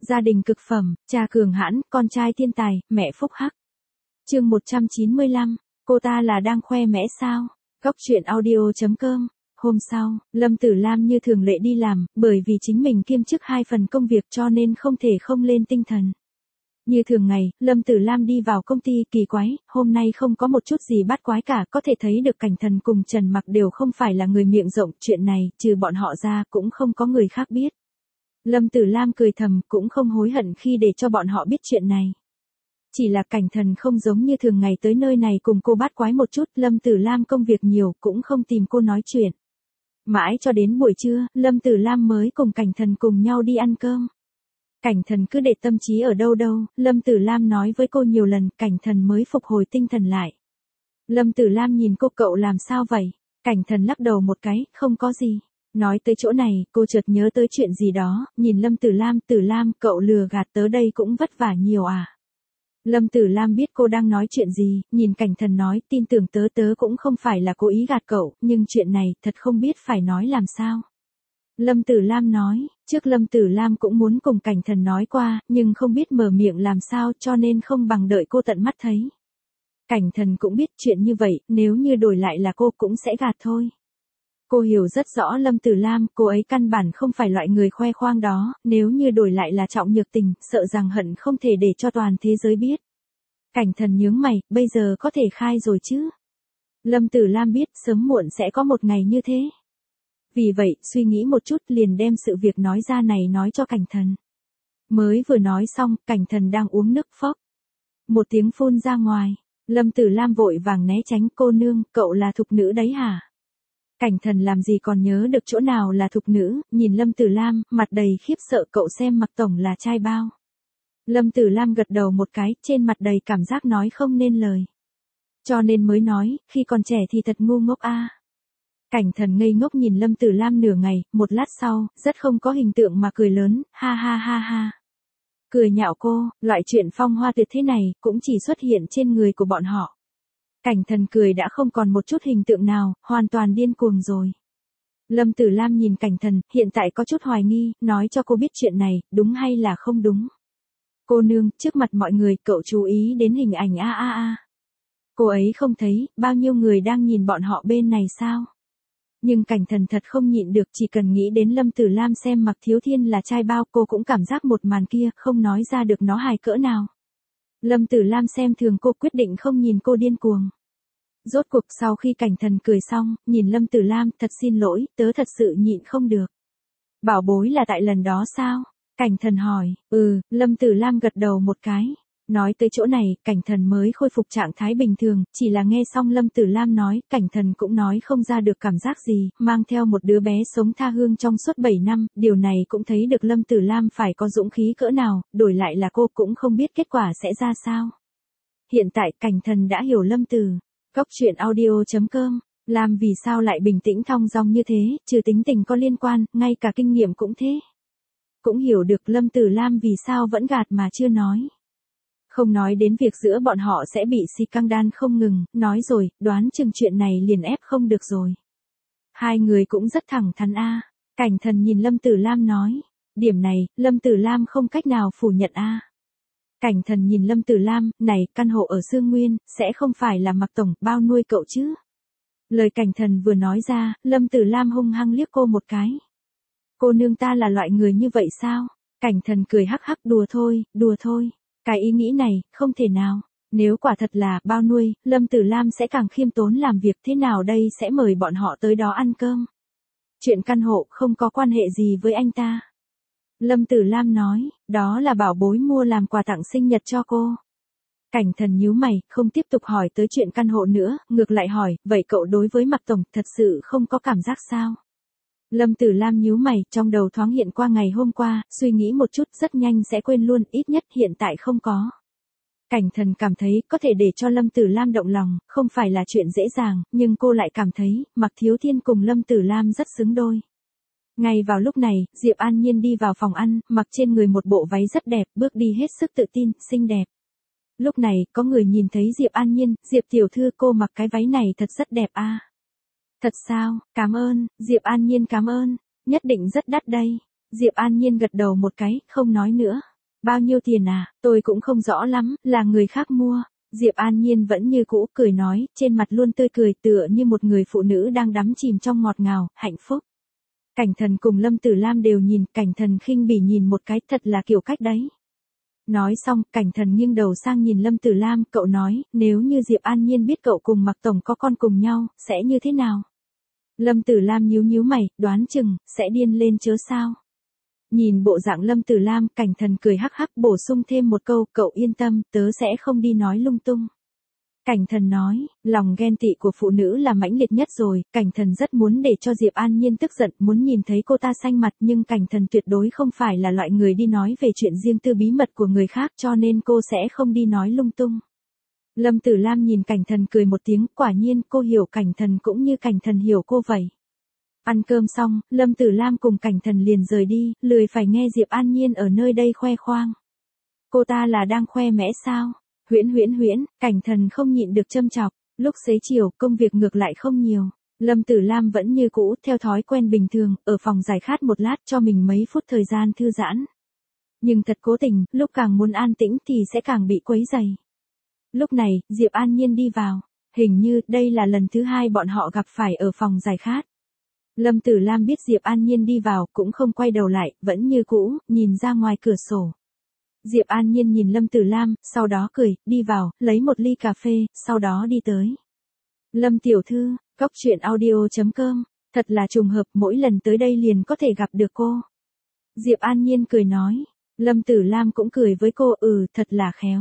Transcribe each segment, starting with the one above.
Gia đình cực phẩm, cha cường hãn, con trai thiên tài, mẹ phúc hắc. Chương 195, cô ta là đang khoe mẽ sao? Góc truyện audio.com. Hôm sau, Lâm Tử Lam như thường lệ đi làm, bởi vì chính mình kiêm chức 2 phần công việc cho nên không thể không lên tinh thần. Như thường ngày, Lâm Tử Lam đi vào công ty, kỳ quái, hôm nay không có một chút gì bắt quái cả, có thể thấy được Cảnh Thần cùng Trần Mặc đều không phải là người miệng rộng, chuyện này, trừ bọn họ ra, cũng không có người khác biết. Lâm Tử Lam cười thầm, cũng không hối hận khi để cho bọn họ biết chuyện này. Chỉ là Cảnh Thần không giống như thường ngày tới nơi này cùng cô bắt quái một chút, Lâm Tử Lam công việc nhiều, cũng không tìm cô nói chuyện. Mãi cho đến buổi trưa, Lâm Tử Lam mới cùng Cảnh Thần cùng nhau đi ăn cơm. Cảnh Thần cứ để tâm trí ở đâu đâu, Lâm Tử Lam nói với cô nhiều lần, Cảnh Thần mới phục hồi tinh thần lại. Lâm Tử Lam nhìn cô, cậu làm sao vậy? Cảnh Thần lắc đầu một cái, không có gì. Nói tới chỗ này, cô chợt nhớ tới chuyện gì đó, nhìn Lâm Tử Lam, cậu lừa gạt tớ đây cũng vất vả nhiều à? Lâm Tử Lam biết cô đang nói chuyện gì, nhìn Cảnh Thần nói, tin tưởng tớ cũng không phải là cố ý gạt cậu, nhưng chuyện này, thật không biết phải nói làm sao. Lâm Tử Lam nói, trước Lâm Tử Lam cũng muốn cùng Cảnh Thần nói qua, nhưng không biết mở miệng làm sao cho nên không bằng đợi cô tận mắt thấy. Cảnh Thần cũng biết chuyện như vậy, nếu như đổi lại là cô cũng sẽ gạt thôi. Cô hiểu rất rõ Lâm Tử Lam, cô ấy căn bản không phải loại người khoe khoang đó, nếu như đổi lại là Trọng Nhược Tình, sợ rằng hận không thể để cho toàn thế giới biết. Cảnh Thần nhướng mày, bây giờ có thể khai rồi chứ? Lâm Tử Lam biết sớm muộn sẽ có một ngày như thế. Vì vậy, suy nghĩ một chút liền đem sự việc nói ra này nói cho Cảnh Thần. Mới vừa nói xong, Cảnh Thần đang uống nước phốc. Một tiếng phun ra ngoài, Lâm Tử Lam vội vàng né tránh, cô nương, cậu là thục nữ đấy hả? Cảnh Thần làm gì còn nhớ được chỗ nào là thục nữ, nhìn Lâm Tử Lam, mặt đầy khiếp sợ, cậu xem Mặc tổng là trai bao. Lâm Tử Lam gật đầu một cái, trên mặt đầy cảm giác nói không nên lời. Cho nên mới nói, khi còn trẻ thì thật ngu ngốc a. Cảnh Thần ngây ngốc nhìn Lâm Tử Lam nửa ngày, một lát sau, rất không có hình tượng mà cười lớn, ha ha ha ha. Cười nhạo cô, loại chuyện phong hoa tuyệt thế này, cũng chỉ xuất hiện trên người của bọn họ. Cảnh Thần cười đã không còn một chút hình tượng nào, hoàn toàn điên cuồng rồi. Lâm Tử Lam nhìn Cảnh Thần, hiện tại có chút hoài nghi, nói cho cô biết chuyện này, đúng hay là không đúng. Cô nương, trước mặt mọi người, cậu chú ý đến hình ảnh a. Cô ấy không thấy, bao nhiêu người đang nhìn bọn họ bên này sao? Nhưng Cảnh Thần thật không nhịn được, chỉ cần nghĩ đến Lâm Tử Lam xem Mặc Thiếu Thiên là trai bao, cô cũng cảm giác một màn kia, không nói ra được nó hài cỡ nào. Lâm Tử Lam xem thường cô, quyết định không nhìn cô điên cuồng. Rốt cuộc sau khi Cảnh Thần cười xong, nhìn Lâm Tử Lam, thật xin lỗi, tớ thật sự nhịn không được. Bảo bối là tại lần đó sao? Cảnh Thần hỏi, Lâm Tử Lam gật đầu một cái. Nói tới chỗ này, Cảnh Thần mới khôi phục trạng thái bình thường, chỉ là nghe xong Lâm Tử Lam nói, Cảnh Thần cũng nói không ra được cảm giác gì, mang theo một đứa bé sống tha hương trong suốt 7 năm, điều này cũng thấy được Lâm Tử Lam phải có dũng khí cỡ nào, đổi lại là cô cũng không biết kết quả sẽ ra sao. Hiện tại, Cảnh Thần đã hiểu Lâm Tử. Góc truyện audio.com, Lam vì sao lại bình tĩnh thong dong như thế, trừ tính tình có liên quan, ngay cả kinh nghiệm cũng thế. Cũng hiểu được Lâm Tử Lam vì sao vẫn gạt mà chưa nói. Không nói đến việc giữa bọn họ sẽ bị xì căng đan không ngừng, nói rồi, đoán chừng chuyện này liền ép không được rồi. Hai người cũng rất thẳng thắn a. Cảnh Thần nhìn Lâm Tử Lam nói, điểm này, Lâm Tử Lam không cách nào phủ nhận a. Cảnh Thần nhìn Lâm Tử Lam, này, căn hộ ở Sương Nguyên, sẽ không phải là Mặc tổng bao nuôi cậu chứ? Lời Cảnh Thần vừa nói ra, Lâm Tử Lam hung hăng liếc cô một cái. Cô nương ta là loại người như vậy sao? Cảnh Thần cười hắc hắc, đùa thôi. Cái ý nghĩ này, không thể nào. Nếu quả thật là bao nuôi, Lâm Tử Lam sẽ càng khiêm tốn làm việc, thế nào đây, sẽ mời bọn họ tới đó ăn cơm. Chuyện căn hộ không có quan hệ gì với anh ta. Lâm Tử Lam nói, đó là bảo bối mua làm quà tặng sinh nhật cho cô. Cảnh Thần nhíu mày, không tiếp tục hỏi tới chuyện căn hộ nữa, ngược lại hỏi, vậy cậu đối với Mặc tổng thật sự không có cảm giác sao? Lâm Tử Lam nhíu mày, trong đầu thoáng hiện qua ngày hôm qua, suy nghĩ một chút rất nhanh sẽ quên luôn, ít nhất hiện tại không có. Cảnh Thần cảm thấy có thể để cho Lâm Tử Lam động lòng, không phải là chuyện dễ dàng, nhưng cô lại cảm thấy, Mặc Thiếu Thiên cùng Lâm Tử Lam rất xứng đôi. Ngay vào lúc này, Diệp An Nhiên đi vào phòng ăn, mặc trên người một bộ váy rất đẹp, bước đi hết sức tự tin, xinh đẹp. Lúc này, có người nhìn thấy Diệp An Nhiên, Diệp tiểu thư cô mặc cái váy này thật rất đẹp a. Thật sao, cảm ơn, Diệp An Nhiên cảm ơn, nhất định rất đắt đây. Diệp An Nhiên gật đầu một cái, không nói nữa. Bao nhiêu tiền à, tôi cũng không rõ lắm, là người khác mua. Diệp An Nhiên vẫn như cũ cười nói, trên mặt luôn tươi cười tựa như một người phụ nữ đang đắm chìm trong ngọt ngào, hạnh phúc. Cảnh Thần cùng Lâm Tử Lam đều nhìn, Cảnh Thần khinh bỉ nhìn một cái, thật là kiểu cách đấy. Nói xong, Cảnh Thần nghiêng đầu sang nhìn Lâm Tử Lam, cậu nói, nếu như Diệp An Nhiên biết cậu cùng Mạc Tổng có con cùng nhau, sẽ như thế nào? Lâm Tử Lam nhíu nhíu mày, đoán chừng, sẽ điên lên chớ sao? Nhìn bộ dạng Lâm Tử Lam, Cảnh Thần cười hắc hắc bổ sung thêm một câu, cậu yên tâm, tớ sẽ không đi nói lung tung. Cảnh Thần nói, lòng ghen tị của phụ nữ là mãnh liệt nhất rồi, Cảnh Thần rất muốn để cho Diệp An Nhiên tức giận, muốn nhìn thấy cô ta xanh mặt, nhưng Cảnh Thần tuyệt đối không phải là loại người đi nói về chuyện riêng tư bí mật của người khác, cho nên cô sẽ không đi nói lung tung. Lâm Tử Lam nhìn Cảnh Thần cười một tiếng, quả nhiên cô hiểu Cảnh Thần cũng như Cảnh Thần hiểu cô vậy. Ăn cơm xong, Lâm Tử Lam cùng Cảnh Thần liền rời đi, lười phải nghe Diệp An Nhiên ở nơi đây khoe khoang. Cô ta là đang khoe mẽ sao? Huyễn, Cảnh Thần không nhịn được châm chọc. Lúc xế chiều, công việc ngược lại không nhiều. Lâm Tử Lam vẫn như cũ, theo thói quen bình thường, ở phòng giải khát một lát cho mình mấy phút thời gian thư giãn. Nhưng thật cố tình, lúc càng muốn an tĩnh thì sẽ càng bị quấy rầy. Lúc này, Diệp An Nhiên đi vào. Hình như, đây là lần thứ hai bọn họ gặp phải ở phòng giải khát. Lâm Tử Lam biết Diệp An Nhiên đi vào, cũng không quay đầu lại, vẫn như cũ, nhìn ra ngoài cửa sổ. Diệp An Nhiên nhìn Lâm Tử Lam, sau đó cười, đi vào, lấy một ly cà phê, sau đó đi tới. Lâm tiểu thư, coctruyện.audio.com, thật là trùng hợp, mỗi lần tới đây liền có thể gặp được cô. Diệp An Nhiên cười nói. Lâm Tử Lam cũng cười với cô, thật là khéo.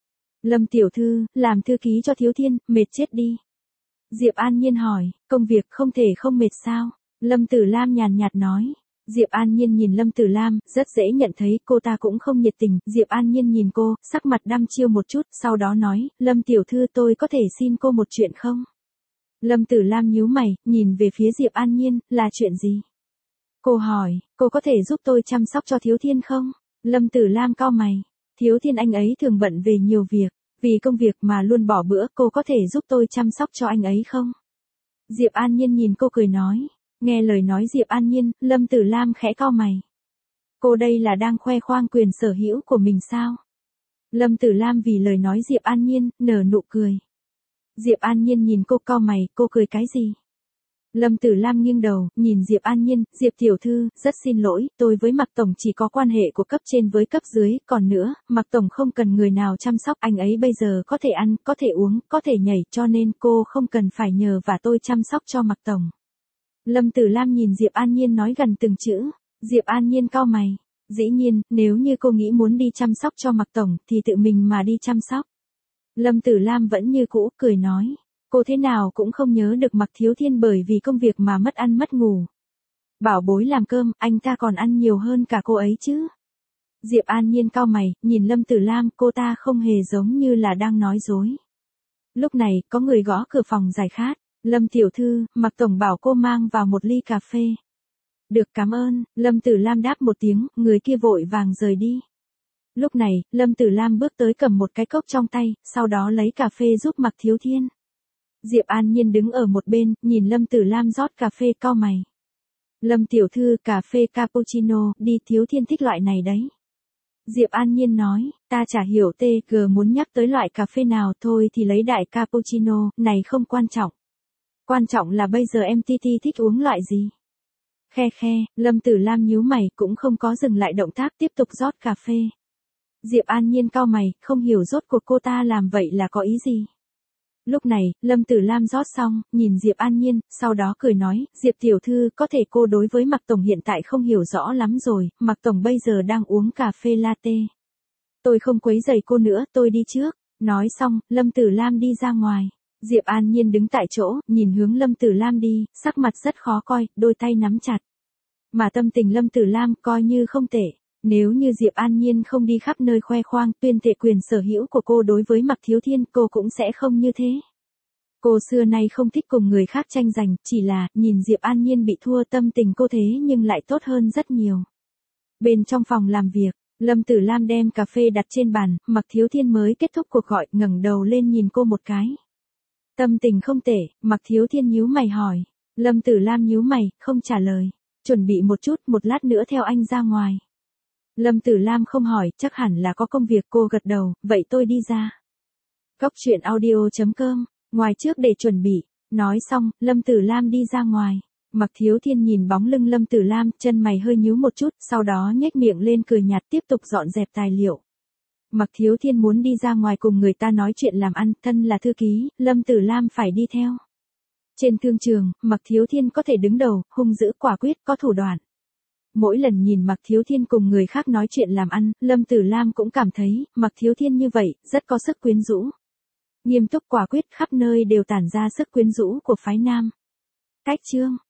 Lâm tiểu thư, làm thư ký cho Thiếu Thiên, mệt chết đi. Diệp An Nhiên hỏi, công việc không thể không mệt sao? Lâm Tử Lam nhàn nhạt nói. Diệp An Nhiên nhìn Lâm Tử Lam, rất dễ nhận thấy cô ta cũng không nhiệt tình. Diệp An Nhiên nhìn cô, sắc mặt đăm chiêu một chút, sau đó nói, Lâm tiểu thư tôi có thể xin cô một chuyện không? Lâm Tử Lam nhíu mày, nhìn về phía Diệp An Nhiên, là chuyện gì? Cô hỏi, cô có thể giúp tôi chăm sóc cho Thiếu Thiên không? Lâm Tử Lam cau mày, Thiếu Thiên anh ấy thường bận về nhiều việc, vì công việc mà luôn bỏ bữa, cô có thể giúp tôi chăm sóc cho anh ấy không? Diệp An Nhiên nhìn cô cười nói. Nghe lời nói Diệp An Nhiên, Lâm Tử Lam khẽ cau mày. Cô đây là đang khoe khoang quyền sở hữu của mình sao? Lâm Tử Lam vì lời nói Diệp An Nhiên, nở nụ cười. Diệp An Nhiên nhìn cô cau mày, cô cười cái gì? Lâm Tử Lam nghiêng đầu, nhìn Diệp An Nhiên, Diệp tiểu thư, rất xin lỗi, tôi với Mạc Tổng chỉ có quan hệ của cấp trên với cấp dưới, còn nữa, Mạc Tổng không cần người nào chăm sóc, anh ấy bây giờ có thể ăn, có thể uống, có thể nhảy, cho nên cô không cần phải nhờ và tôi chăm sóc cho Mạc Tổng. Lâm Tử Lam nhìn Diệp An Nhiên nói gần từng chữ. Diệp An Nhiên cau mày. Dĩ nhiên, nếu như cô nghĩ muốn đi chăm sóc cho Mạc Tổng thì tự mình mà đi chăm sóc. Lâm Tử Lam vẫn như cũ, cười nói. Cô thế nào cũng không nhớ được Mạc Thiếu Thiên bởi vì công việc mà mất ăn mất ngủ. Bảo bối làm cơm, anh ta còn ăn nhiều hơn cả cô ấy chứ. Diệp An Nhiên cau mày, nhìn Lâm Tử Lam, cô ta không hề giống như là đang nói dối. Lúc này, có người gõ cửa phòng giải khát. Lâm tiểu thư, Mạc Tổng bảo cô mang vào một ly cà phê. Được cảm ơn, Lâm Tử Lam đáp một tiếng, người kia vội vàng rời đi. Lúc này, Lâm Tử Lam bước tới cầm một cái cốc trong tay, sau đó lấy cà phê giúp Mạc Thiếu Thiên. Diệp An Nhiên đứng ở một bên, nhìn Lâm Tử Lam rót cà phê cau mày. Lâm tiểu thư, cà phê cappuccino, đi Thiếu Thiên thích loại này đấy. Diệp An Nhiên nói, ta chả hiểu TG muốn nhắc tới loại cà phê nào thôi thì lấy đại cappuccino, này không quan trọng. Quan trọng là bây giờ MTT thích uống loại gì. Khe, Lâm Tử Lam nhíu mày cũng không có dừng lại động tác tiếp tục rót cà phê. Diệp An Nhiên cau mày, không hiểu rốt cuộc cô ta làm vậy là có ý gì. Lúc này, Lâm Tử Lam rót xong, nhìn Diệp An Nhiên, sau đó cười nói, Diệp tiểu thư, có thể cô đối với Mạc Tổng hiện tại không hiểu rõ lắm rồi, Mạc Tổng bây giờ đang uống cà phê latte. Tôi không quấy rầy cô nữa, tôi đi trước. Nói xong, Lâm Tử Lam đi ra ngoài. Diệp An Nhiên đứng tại chỗ, nhìn hướng Lâm Tử Lam đi, sắc mặt rất khó coi, đôi tay nắm chặt. Mà tâm tình Lâm Tử Lam coi như không tệ. Nếu như Diệp An Nhiên không đi khắp nơi khoe khoang tuyên thệ quyền sở hữu của cô đối với Mạc Thiếu Thiên, cô cũng sẽ không như thế. Cô xưa nay không thích cùng người khác tranh giành, chỉ là, nhìn Diệp An Nhiên bị thua tâm tình cô thế nhưng lại tốt hơn rất nhiều. Bên trong phòng làm việc, Lâm Tử Lam đem cà phê đặt trên bàn, Mạc Thiếu Thiên mới kết thúc cuộc gọi, ngẩng đầu lên nhìn cô một cái. Tâm tình không tệ, Mạc Thiếu Thiên nhíu mày hỏi. Lâm Tử Lam nhíu mày, không trả lời. Chuẩn bị một chút, một lát nữa theo anh ra ngoài. Lâm Tử Lam không hỏi, chắc hẳn là có công việc, cô gật đầu, vậy tôi đi ra. Cốc truyện audio.com, ngoài trước để chuẩn bị. Nói xong, Lâm Tử Lam đi ra ngoài. Mạc Thiếu Thiên nhìn bóng lưng Lâm Tử Lam, chân mày hơi nhíu một chút, sau đó nhếch miệng lên cười nhạt tiếp tục dọn dẹp tài liệu. Mạc Thiếu Thiên muốn đi ra ngoài cùng người ta nói chuyện làm ăn, thân là thư ký, Lâm Tử Lam phải đi theo. Trên thương trường, Mạc Thiếu Thiên có thể đứng đầu, hung dữ quả quyết, có thủ đoạn. Mỗi lần nhìn Mạc Thiếu Thiên cùng người khác nói chuyện làm ăn, Lâm Tử Lam cũng cảm thấy, Mạc Thiếu Thiên như vậy, rất có sức quyến rũ. Nghiêm túc quả quyết, khắp nơi đều tản ra sức quyến rũ của phái nam. Cách chương